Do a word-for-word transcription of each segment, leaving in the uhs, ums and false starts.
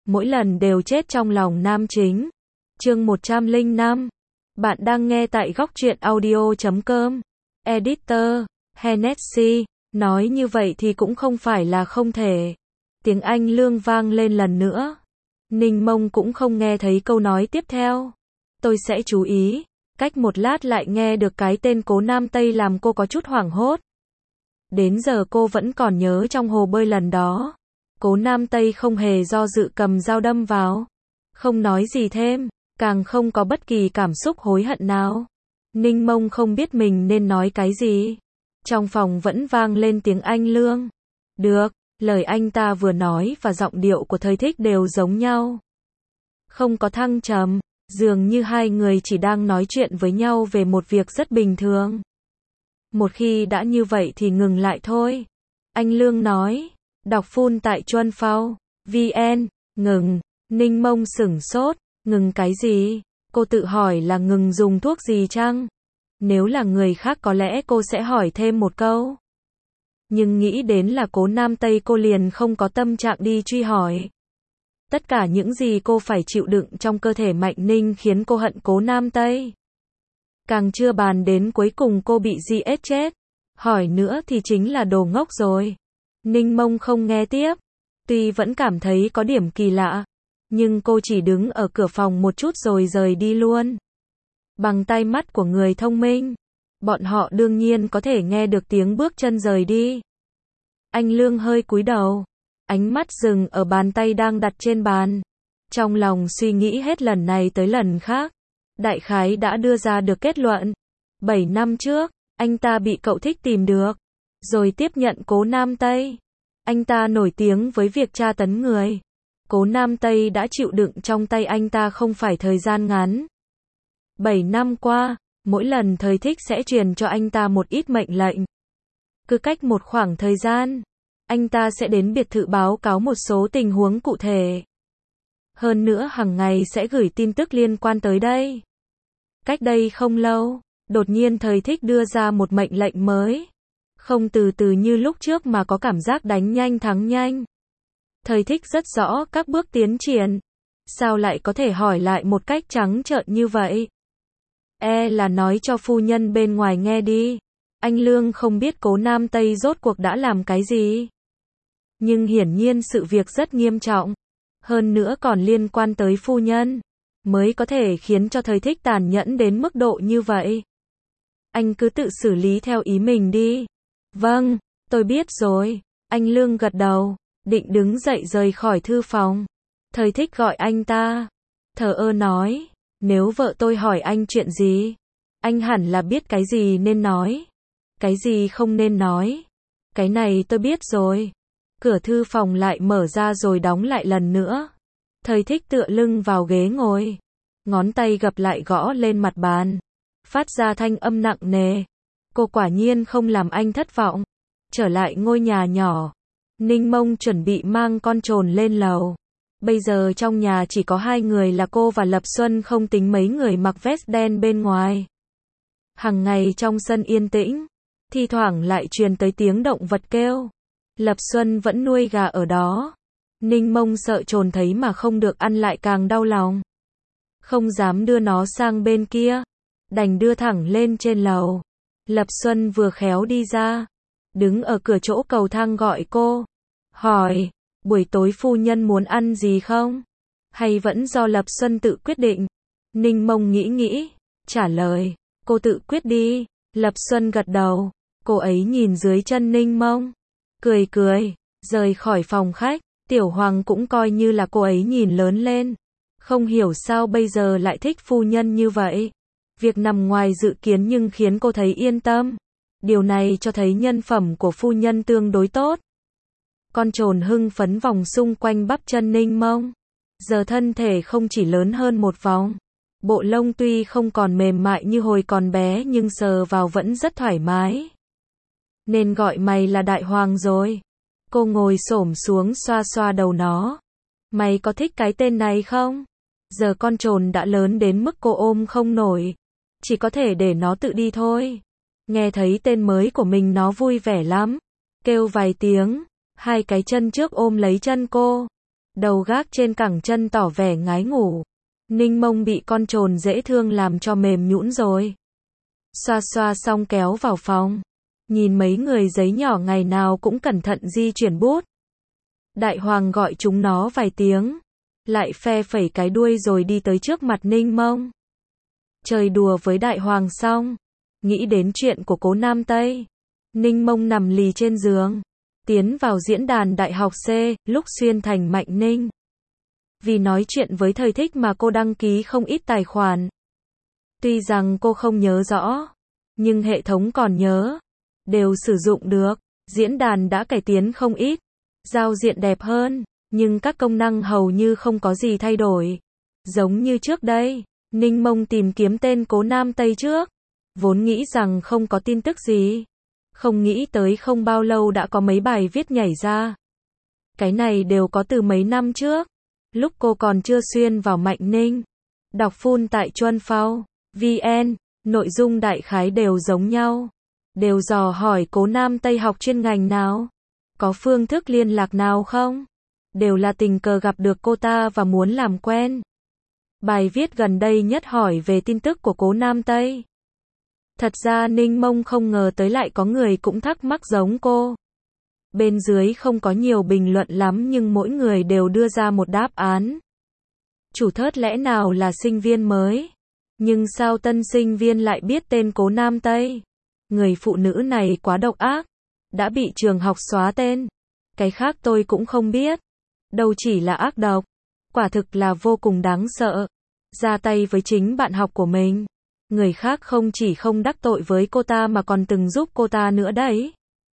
mỗi lần đều chết trong lòng nam chính. Chương một trăm lẻ năm. Bạn đang nghe tại góc truyện audio chấm com. Editor, Hennessy, nói như vậy thì cũng không phải là không thể. Tiếng Anh Lương vang lên lần nữa. Ninh Mông cũng không nghe thấy câu nói tiếp theo. Tôi sẽ chú ý. Cách một lát lại nghe được cái tên Cố Nam Tây làm cô có chút hoảng hốt. Đến giờ cô vẫn còn nhớ trong hồ bơi lần đó. Cố Nam Tây không hề do dự cầm dao đâm vào. Không nói gì thêm, càng không có bất kỳ cảm xúc hối hận nào. Ninh Mông không biết mình nên nói cái gì. Trong phòng vẫn vang lên tiếng anh Lương. Được, lời anh ta vừa nói và giọng điệu của Thời Thích đều giống nhau. Không có thăng trầm, dường như hai người chỉ đang nói chuyện với nhau về một việc rất bình thường. Một khi đã như vậy thì ngừng lại thôi. Anh Lương nói, đọc full tại Chuân Phao, vê en, ngừng. Ninh Mông sửng sốt, ngừng cái gì? Cô tự hỏi là ngừng dùng thuốc gì chăng? Nếu là người khác có lẽ cô sẽ hỏi thêm một câu. Nhưng nghĩ đến là Cố Nam Tây cô liền không có tâm trạng đi truy hỏi. Tất cả những gì cô phải chịu đựng trong cơ thể Mạnh Ninh khiến cô hận Cố Nam Tây. Càng chưa bàn đến cuối cùng cô bị giê ét chết. Hỏi nữa thì chính là đồ ngốc rồi. Ninh Mông không nghe tiếp. Tuy vẫn cảm thấy có điểm kỳ lạ. Nhưng cô chỉ đứng ở cửa phòng một chút rồi rời đi luôn. Bằng tay mắt của người thông minh. Bọn họ đương nhiên có thể nghe được tiếng bước chân rời đi. Anh Lương hơi cúi đầu. Ánh mắt dừng ở bàn tay đang đặt trên bàn. Trong lòng suy nghĩ hết lần này tới lần khác. Đại khái đã đưa ra được kết luận. Bảy năm trước, anh ta bị cậu Thích tìm được. Rồi tiếp nhận Cố Nam Tây. Anh ta nổi tiếng với việc tra tấn người. Cố Nam Tây đã chịu đựng trong tay anh ta không phải thời gian ngắn. Bảy năm qua, mỗi lần Thời Thích sẽ truyền cho anh ta một ít mệnh lệnh. Cứ cách một khoảng thời gian, anh ta sẽ đến biệt thự báo cáo một số tình huống cụ thể. Hơn nữa hàng ngày sẽ gửi tin tức liên quan tới đây. Cách đây không lâu, đột nhiên Thời Thích đưa ra một mệnh lệnh mới. Không từ từ như lúc trước mà có cảm giác đánh nhanh thắng nhanh. Thời Thích rất rõ các bước tiến triển. Sao lại có thể hỏi lại một cách trắng trợn như vậy? E là nói cho phu nhân bên ngoài nghe đi. Anh Lương không biết Cố Nam Tây rốt cuộc đã làm cái gì. Nhưng hiển nhiên sự việc rất nghiêm trọng. Hơn nữa còn liên quan tới phu nhân. Mới có thể khiến cho Thời Thích tàn nhẫn đến mức độ như vậy. Anh cứ tự xử lý theo ý mình đi. Vâng, tôi biết rồi. Anh Lương gật đầu. Định đứng dậy rời khỏi thư phòng. Thời Thích gọi anh ta. Thờ ơ nói. Nếu vợ tôi hỏi anh chuyện gì, anh hẳn là biết cái gì nên nói. Cái gì không nên nói. Cái này tôi biết rồi. Cửa thư phòng lại mở ra rồi đóng lại lần nữa. Thời Thích tựa lưng vào ghế ngồi. Ngón tay gập lại gõ lên mặt bàn. Phát ra thanh âm nặng nề. Cô quả nhiên không làm anh thất vọng. Trở lại ngôi nhà nhỏ. Ninh Mông chuẩn bị mang con trồn lên lầu. Bây giờ trong nhà chỉ có hai người là cô và Lập Xuân, không tính mấy người mặc vest đen bên ngoài. Hằng ngày trong sân yên tĩnh, thi thoảng lại truyền tới tiếng động vật kêu. Lập Xuân vẫn nuôi gà ở đó. Ninh Mông sợ trồn thấy mà không được ăn lại càng đau lòng. Không dám đưa nó sang bên kia, đành đưa thẳng lên trên lầu. Lập Xuân vừa khéo đi ra, đứng ở cửa chỗ cầu thang gọi cô. Hỏi, buổi tối phu nhân muốn ăn gì không? Hay vẫn do Lập Xuân tự quyết định? Ninh Mông nghĩ nghĩ, trả lời, cô tự quyết đi. Lập Xuân gật đầu, cô ấy nhìn dưới chân Ninh Mông, cười cười, rời khỏi phòng khách. Tiểu Hoàng cũng coi như là cô ấy nhìn lớn lên. Không hiểu sao bây giờ lại thích phu nhân như vậy. Việc nằm ngoài dự kiến nhưng khiến cô thấy yên tâm. Điều này cho thấy nhân phẩm của phu nhân tương đối tốt. Con trồn hưng phấn vòng xung quanh bắp chân Ninh Mông. Giờ thân thể không chỉ lớn hơn một vòng. Bộ lông tuy không còn mềm mại như hồi còn bé nhưng sờ vào vẫn rất thoải mái. Nên gọi mày là Đại Hoàng rồi. Cô ngồi xổm xuống xoa xoa đầu nó. Mày có thích cái tên này không? Giờ con trồn đã lớn đến mức cô ôm không nổi. Chỉ có thể để nó tự đi thôi. Nghe thấy tên mới của mình nó vui vẻ lắm. Kêu vài tiếng. Hai cái chân trước ôm lấy chân cô. đầu gác trên cẳng chân tỏ vẻ ngái ngủ. Ninh Mông bị con trồn dễ thương làm cho mềm nhũn rồi. Xoa xoa xong kéo vào phòng. Nhìn mấy người giấy nhỏ ngày nào cũng cẩn thận di chuyển bút. Đại Hoàng gọi chúng nó vài tiếng. Lại phe phẩy cái đuôi rồi đi tới trước mặt Ninh Mông. Chơi đùa với Đại Hoàng xong. Nghĩ đến chuyện của Cố Nam Tây. Ninh Mông nằm lì trên giường. Tiến vào diễn đàn Đại học C, lúc xuyên thành Mạnh Ninh. Vì nói chuyện với Thời Thích mà cô đăng ký không ít tài khoản. Tuy rằng cô không nhớ rõ, nhưng hệ thống còn nhớ. Đều sử dụng được. Diễn đàn đã cải tiến không ít. Giao diện đẹp hơn, nhưng các công năng hầu như không có gì thay đổi. Giống như trước đây, Ninh Mông tìm kiếm tên Cố Nam Tây trước. Vốn nghĩ rằng không có tin tức gì. Không nghĩ tới không bao lâu đã có mấy bài viết nhảy ra. Cái này đều có từ mấy năm trước. Lúc cô còn chưa xuyên vào Mạnh Ninh. Đọc full tại Chuân Phao, vê en, nội dung đại khái đều giống nhau. Đều dò hỏi Cố Nam Tây học chuyên ngành nào. Có phương thức liên lạc nào không? Đều là tình cờ gặp được cô ta và muốn làm quen. Bài viết gần đây nhất hỏi về tin tức của Cố Nam Tây. Thật ra Ninh Mông không ngờ tới lại có người cũng thắc mắc giống cô. Bên dưới không có nhiều bình luận lắm nhưng mỗi người đều đưa ra một đáp án. Chủ thớt lẽ nào là sinh viên mới? Nhưng sao tân sinh viên lại biết tên Cố Nam Tây? Người phụ nữ này quá độc ác. Đã bị trường học xóa tên. Cái khác tôi cũng không biết. Đâu chỉ là ác độc. Quả thực là vô cùng đáng sợ. Ra tay với chính bạn học của mình. Người khác không chỉ không đắc tội với cô ta mà còn từng giúp cô ta nữa đấy.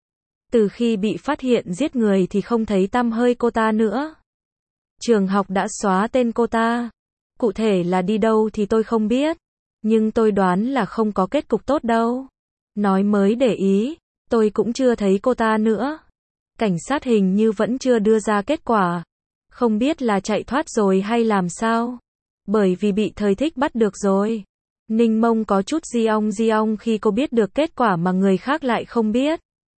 Từ khi bị phát hiện giết người thì không thấy tăm hơi cô ta nữa. Trường học đã xóa tên cô ta. Cụ thể là đi đâu thì tôi không biết. Nhưng tôi đoán là không có kết cục tốt đâu. Nói mới để ý. Tôi cũng chưa thấy cô ta nữa. Cảnh sát hình như vẫn chưa đưa ra kết quả. Không biết là chạy thoát rồi hay làm sao. Bởi vì bị Thời Thích bắt được rồi. Ninh Mông có chút di ong di ong khi cô biết được kết quả mà người khác lại không biết.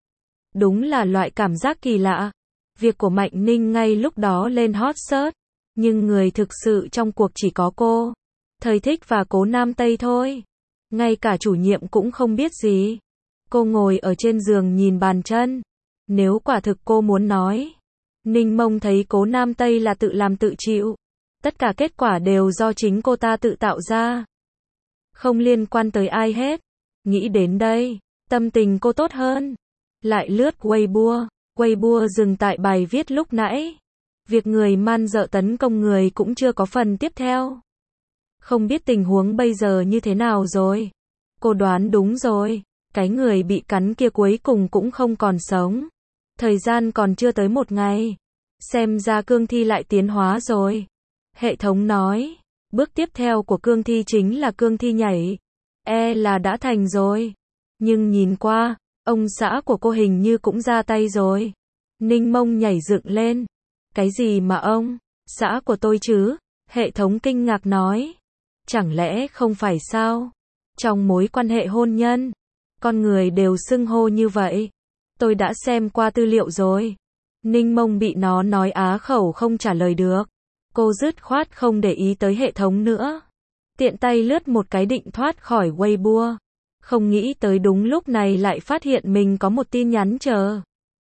Đúng là loại cảm giác kỳ lạ. Việc của Mạnh Ninh ngay lúc đó lên hot search. Nhưng người thực sự trong cuộc chỉ có cô, Thời Thích và Cố Nam Tây thôi. Ngay cả chủ nhiệm cũng không biết gì. Cô ngồi ở trên giường nhìn bàn chân. Nếu quả thực cô muốn nói. Ninh Mông thấy Cố Nam Tây là tự làm tự chịu. Tất cả kết quả đều do chính cô ta tự tạo ra. Không liên quan tới ai hết. Nghĩ đến đây, tâm tình cô tốt hơn. Lại lướt Weibo. Weibo dừng tại bài viết lúc nãy. Việc người man dợ tấn công người cũng chưa có phần tiếp theo. Không biết tình huống bây giờ như thế nào rồi. Cô đoán đúng rồi. Cái người bị cắn kia cuối cùng cũng không còn sống. Thời gian còn chưa tới một ngày. Xem ra cương thi lại tiến hóa rồi. Hệ thống nói. Bước tiếp theo của cương thi chính là cương thi nhảy. E là đã thành rồi. Nhưng nhìn qua, ông xã của cô hình như cũng ra tay rồi. Ninh Mông nhảy dựng lên. Cái gì mà ông? Xã của tôi chứ? Hệ thống kinh ngạc nói. Chẳng lẽ không phải sao? Trong mối quan hệ hôn nhân, con người đều xưng hô như vậy. Tôi đã xem qua tư liệu rồi. Ninh Mông bị nó nói á khẩu không trả lời được. Cô dứt khoát không để ý tới hệ thống nữa. Tiện tay lướt một cái định thoát khỏi Weibo. Không nghĩ tới đúng lúc này lại phát hiện mình có một tin nhắn chờ.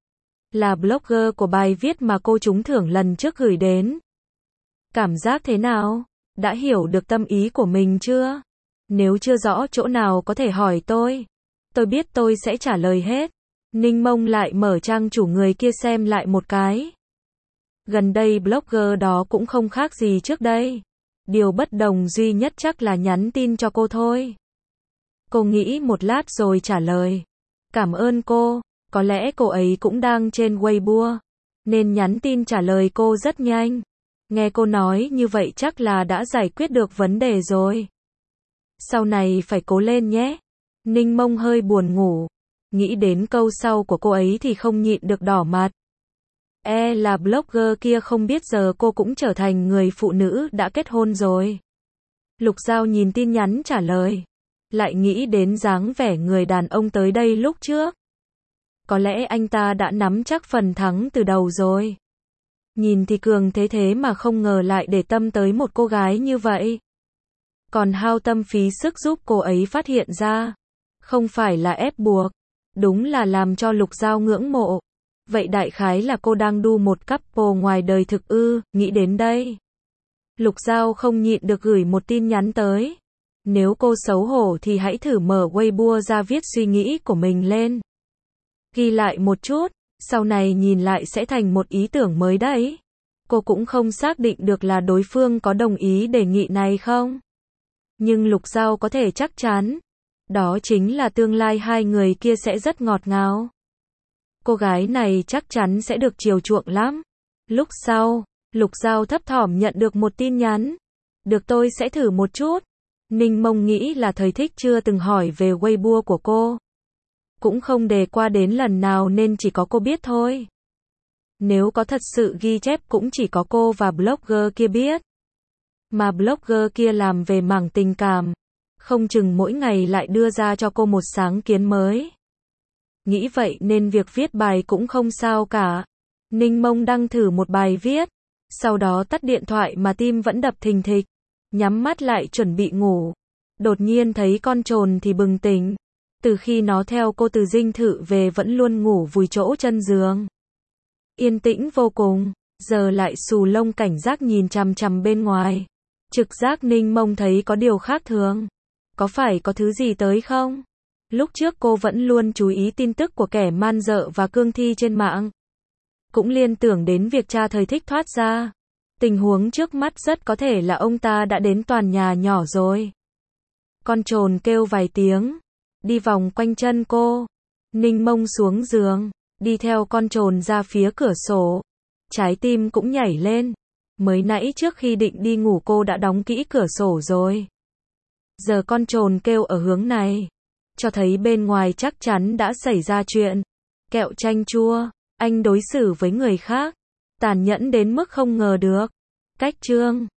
Là blogger của bài viết mà cô trúng thưởng lần trước gửi đến. Cảm giác thế nào? Đã hiểu được tâm ý của mình chưa? Nếu chưa rõ chỗ nào có thể hỏi tôi. Tôi biết tôi sẽ trả lời hết. Ninh Mông lại mở trang chủ người kia xem lại một cái. Gần đây blogger đó cũng không khác gì trước đây. Điều bất đồng duy nhất chắc là nhắn tin cho cô thôi. Cô nghĩ một lát rồi trả lời. Cảm ơn cô. Có lẽ cô ấy cũng đang trên Weibo. Nên nhắn tin trả lời cô rất nhanh. Nghe cô nói như vậy chắc là đã giải quyết được vấn đề rồi. Sau này phải cố lên nhé. Ninh Mông hơi buồn ngủ. Nghĩ đến câu sau của cô ấy thì không nhịn được đỏ mặt. E là blogger kia không biết giờ cô cũng trở thành người phụ nữ đã kết hôn rồi. Lục Giao nhìn tin nhắn trả lời. Lại nghĩ đến dáng vẻ người đàn ông tới đây lúc trước. Có lẽ anh ta đã nắm chắc phần thắng từ đầu rồi. Nhìn thì cường thế thế mà không ngờ lại để tâm tới một cô gái như vậy. Còn hao tâm phí sức giúp cô ấy phát hiện ra. Không phải là ép buộc. Đúng là làm cho Lục Giao ngưỡng mộ. Vậy đại khái là cô đang đu một couple ngoài đời thực ư, nghĩ đến đây. Lục Giao không nhịn được gửi một tin nhắn tới. Nếu cô xấu hổ thì hãy thử mở Weibo ra viết suy nghĩ của mình lên. Ghi lại một chút, sau này nhìn lại sẽ thành một ý tưởng mới đấy. Cô cũng không xác định được là đối phương có đồng ý đề nghị này không. Nhưng Lục Giao có thể chắc chắn. Đó chính là tương lai hai người kia sẽ rất ngọt ngào. Cô gái này chắc chắn sẽ được chiều chuộng lắm. Lúc sau, Lục Giao thấp thỏm nhận được một tin nhắn. Được, tôi sẽ thử một chút. Ninh Mông nghĩ là Thời Thích chưa từng hỏi về Weibo của cô. Cũng không đề qua đến lần nào nên chỉ có cô biết thôi. Nếu có thật sự ghi chép cũng chỉ có cô và blogger kia biết. Mà blogger kia làm về mảng tình cảm. Không chừng mỗi ngày lại đưa ra cho cô một sáng kiến mới. Nghĩ vậy nên việc viết bài cũng không sao cả. Ninh Mông đăng thử một bài viết. Sau đó tắt điện thoại mà tim vẫn đập thình thịch. Nhắm mắt lại chuẩn bị ngủ. Đột nhiên thấy con trồn thì bừng tỉnh. Từ khi nó theo cô từ dinh thự về vẫn luôn ngủ vùi chỗ chân giường. Yên tĩnh vô cùng. Giờ lại xù lông cảnh giác nhìn chằm chằm bên ngoài. Trực giác Ninh Mông thấy có điều khác thường. Có phải có thứ gì tới không? Lúc trước cô vẫn luôn chú ý tin tức của kẻ man dợ và cương thi trên mạng. Cũng liên tưởng đến việc cha Thời Thích thoát ra. Tình huống trước mắt rất có thể là ông ta đã đến tòa nhà nhỏ rồi. Con trồn kêu vài tiếng. Đi vòng quanh chân cô. Ninh Mông xuống giường. Đi theo con trồn ra phía cửa sổ. Trái tim cũng nhảy lên. Mới nãy trước khi định đi ngủ cô đã đóng kỹ cửa sổ rồi. Giờ con trồn kêu ở hướng này. Cho thấy bên ngoài chắc chắn đã xảy ra chuyện. Kẹo chanh chua. Anh đối xử với người khác. Tàn nhẫn đến mức không ngờ được. Cách chương